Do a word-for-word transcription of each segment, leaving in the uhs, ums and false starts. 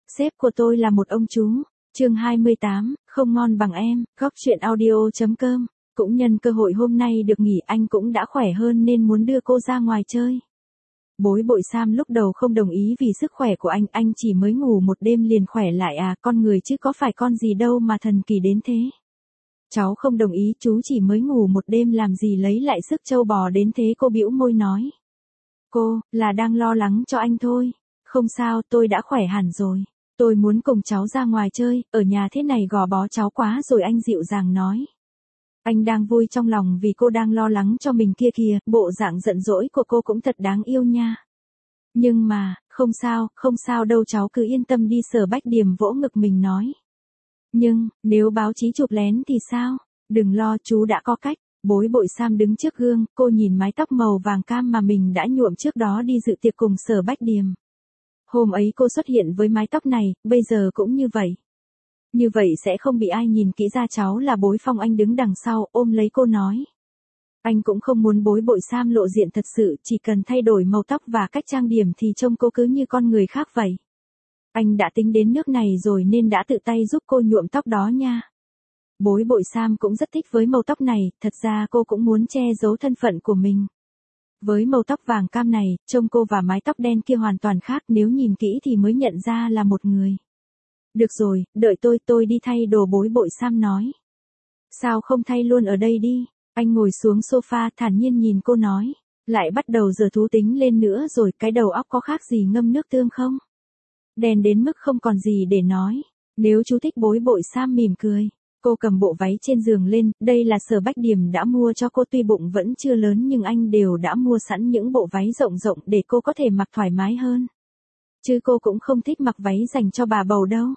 Sếp của tôi là một ông chú. Chương hai mươi tám, không ngon bằng em, góc chuyện audio chấm com. Cũng nhân cơ hội hôm nay được nghỉ anh cũng đã khỏe hơn nên muốn đưa cô ra ngoài chơi. Bối bội Sam lúc đầu không đồng ý vì sức khỏe của anh, anh chỉ mới ngủ một đêm liền khỏe lại à, con người chứ có phải con gì đâu mà thần kỳ đến thế. Cháu không đồng ý, chú chỉ mới ngủ một đêm làm gì lấy lại sức trâu bò đến thế, cô bĩu môi nói. Cô, là đang lo lắng cho anh thôi. Không sao, tôi đã khỏe hẳn rồi. Tôi muốn cùng cháu ra ngoài chơi, ở nhà thế này gò bó cháu quá rồi, anh dịu dàng nói. Anh đang vui trong lòng vì cô đang lo lắng cho mình kia kìa, bộ dạng giận dỗi của cô cũng thật đáng yêu nha. Nhưng mà, không sao, không sao đâu cháu cứ yên tâm đi, Sở Bách Điềm vỗ ngực mình nói. Nhưng, nếu báo chí chụp lén thì sao? Đừng lo, chú đã có cách. Bối bội Sam đứng trước gương, cô nhìn mái tóc màu vàng cam mà mình đã nhuộm trước đó đi dự tiệc cùng Sở Bách Điềm. Hôm ấy cô xuất hiện với mái tóc này, bây giờ cũng như vậy. Như vậy sẽ không bị ai nhìn kỹ ra cháu là Bối Phong. Anh đứng đằng sau, ôm lấy cô nói. Anh cũng không muốn bối bội Sam lộ diện thật sự, chỉ cần thay đổi màu tóc và cách trang điểm thì trông cô cứ như con người khác vậy. Anh đã tính đến nước này rồi nên đã tự tay giúp cô nhuộm tóc đó nha. Bối bội Sam cũng rất thích với màu tóc này, thật ra cô cũng muốn che giấu thân phận của mình. Với màu tóc vàng cam này, trông cô và mái tóc đen kia hoàn toàn khác, nếu nhìn kỹ thì mới nhận ra là một người. Được rồi, đợi tôi, tôi đi thay đồ, bối bội Sam nói. Sao không thay luôn ở đây đi? Anh ngồi xuống sofa thản nhiên nhìn cô nói. Lại bắt đầu giờ thú tính lên nữa rồi, cái đầu óc có khác gì ngâm nước tương không? Đen đến mức không còn gì để nói. Nếu chú thích, bối bội Sam mỉm cười. Cô cầm bộ váy trên giường lên, đây là Sở Bách Điềm đã mua cho cô, tuy bụng vẫn chưa lớn nhưng anh đều đã mua sẵn những bộ váy rộng rộng để cô có thể mặc thoải mái hơn. Chứ cô cũng không thích mặc váy dành cho bà bầu đâu.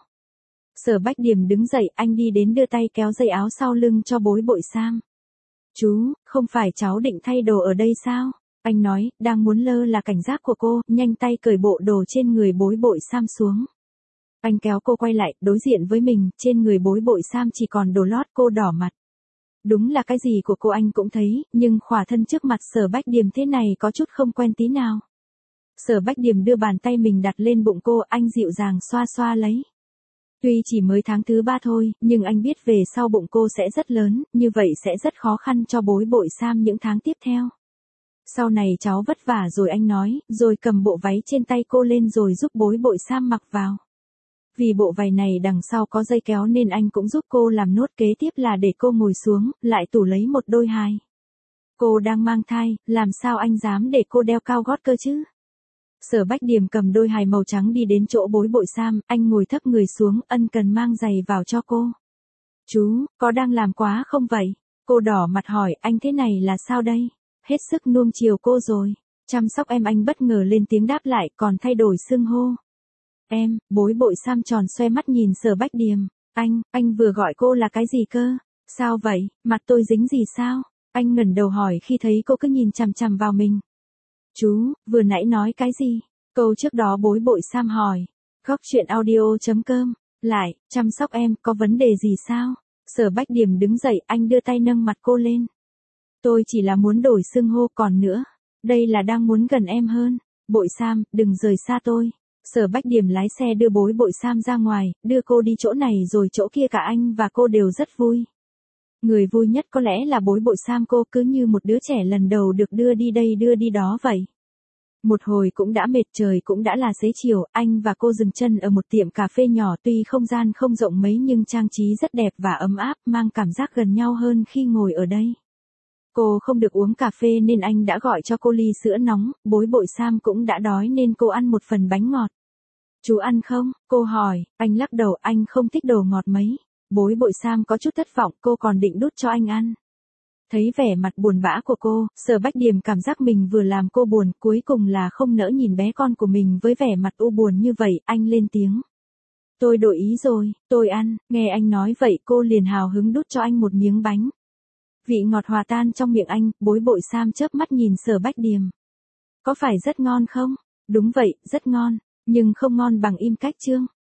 Sở Bách Điềm đứng dậy, anh đi đến đưa tay kéo dây áo sau lưng cho bối bội Sam. Chú, không phải cháu định thay đồ ở đây sao? Anh nói, đang muốn lơ là cảnh giác của cô, nhanh tay cởi bộ đồ trên người bối bội Sam xuống. Anh kéo cô quay lại, đối diện với mình, trên người bối bội Sam chỉ còn đồ lót, cô đỏ mặt. Đúng là cái gì của cô anh cũng thấy, nhưng khỏa thân trước mặt Sở Bách Điềm thế này có chút không quen tí nào. Sở Bách Điềm đưa bàn tay mình đặt lên bụng cô, anh dịu dàng xoa xoa lấy. Tuy chỉ mới tháng thứ ba thôi, nhưng anh biết về sau bụng cô sẽ rất lớn, như vậy sẽ rất khó khăn cho bối bội Sam những tháng tiếp theo. Sau này cháu vất vả rồi, anh nói, rồi cầm bộ váy trên tay cô lên rồi giúp bối bội Sam mặc vào. Vì bộ váy này đằng sau có dây kéo nên anh cũng giúp cô làm nốt, kế tiếp là để cô ngồi xuống, lại tủ lấy một đôi hài. Cô đang mang thai, làm sao anh dám để cô đeo cao gót cơ chứ? Sở Bách Điềm cầm đôi hài màu trắng đi đến chỗ bối bội Sam, anh ngồi thấp người xuống, ân cần mang giày vào cho cô. Chú, có đang làm quá không vậy? Cô đỏ mặt hỏi, anh thế này là sao đây? Hết sức nuông chiều cô rồi. Chăm sóc em, anh bất ngờ lên tiếng đáp lại, còn thay đổi xưng hô. Em, bối bội Sam tròn xoe mắt nhìn Sở Bách Điềm. Anh, anh vừa gọi cô là cái gì cơ? Sao vậy, mặt tôi dính gì sao? Anh ngẩng đầu hỏi khi thấy cô cứ nhìn chằm chằm vào mình. Chú, vừa nãy nói cái gì? Câu trước đó bối bội Sam hỏi. Góc chuyện audio chấm com. Lại, chăm sóc em, có vấn đề gì sao? Sở Bách Điềm đứng dậy, anh đưa tay nâng mặt cô lên. Tôi chỉ là muốn đổi xưng hô, còn nữa. Đây là đang muốn gần em hơn. Bội Sam, đừng rời xa tôi. Sở Bách Điềm lái xe đưa bối bội Sam ra ngoài, đưa cô đi chỗ này rồi chỗ kia, cả anh và cô đều rất vui. Người vui nhất có lẽ là bối bội Sam, cô cứ như một đứa trẻ lần đầu được đưa đi đây đưa đi đó vậy. Một hồi cũng đã mệt, trời cũng đã là xế chiều, anh và cô dừng chân ở một tiệm cà phê nhỏ, tuy không gian không rộng mấy nhưng trang trí rất đẹp và ấm áp, mang cảm giác gần nhau hơn khi ngồi ở đây. Cô không được uống cà phê nên anh đã gọi cho cô ly sữa nóng, bối bội Sam cũng đã đói nên cô ăn một phần bánh ngọt. Chú ăn không? Cô hỏi, anh lắc đầu, anh không thích đồ ngọt mấy. Bối bội Sam có chút thất vọng, cô còn định đút cho anh ăn. Thấy vẻ mặt buồn bã của cô, Sở Bách Điềm cảm giác mình vừa làm cô buồn, cuối cùng là không nỡ nhìn bé con của mình với vẻ mặt u buồn như vậy, anh lên tiếng. Tôi đổi ý rồi, tôi ăn. Nghe anh nói vậy cô liền hào hứng đút cho anh một miếng bánh. Vị ngọt hòa tan trong miệng anh, bối bội Sam chớp mắt nhìn Sở Bách Điềm. Có phải rất ngon không? Đúng vậy, rất ngon, nhưng không ngon bằng Im Cách Trương.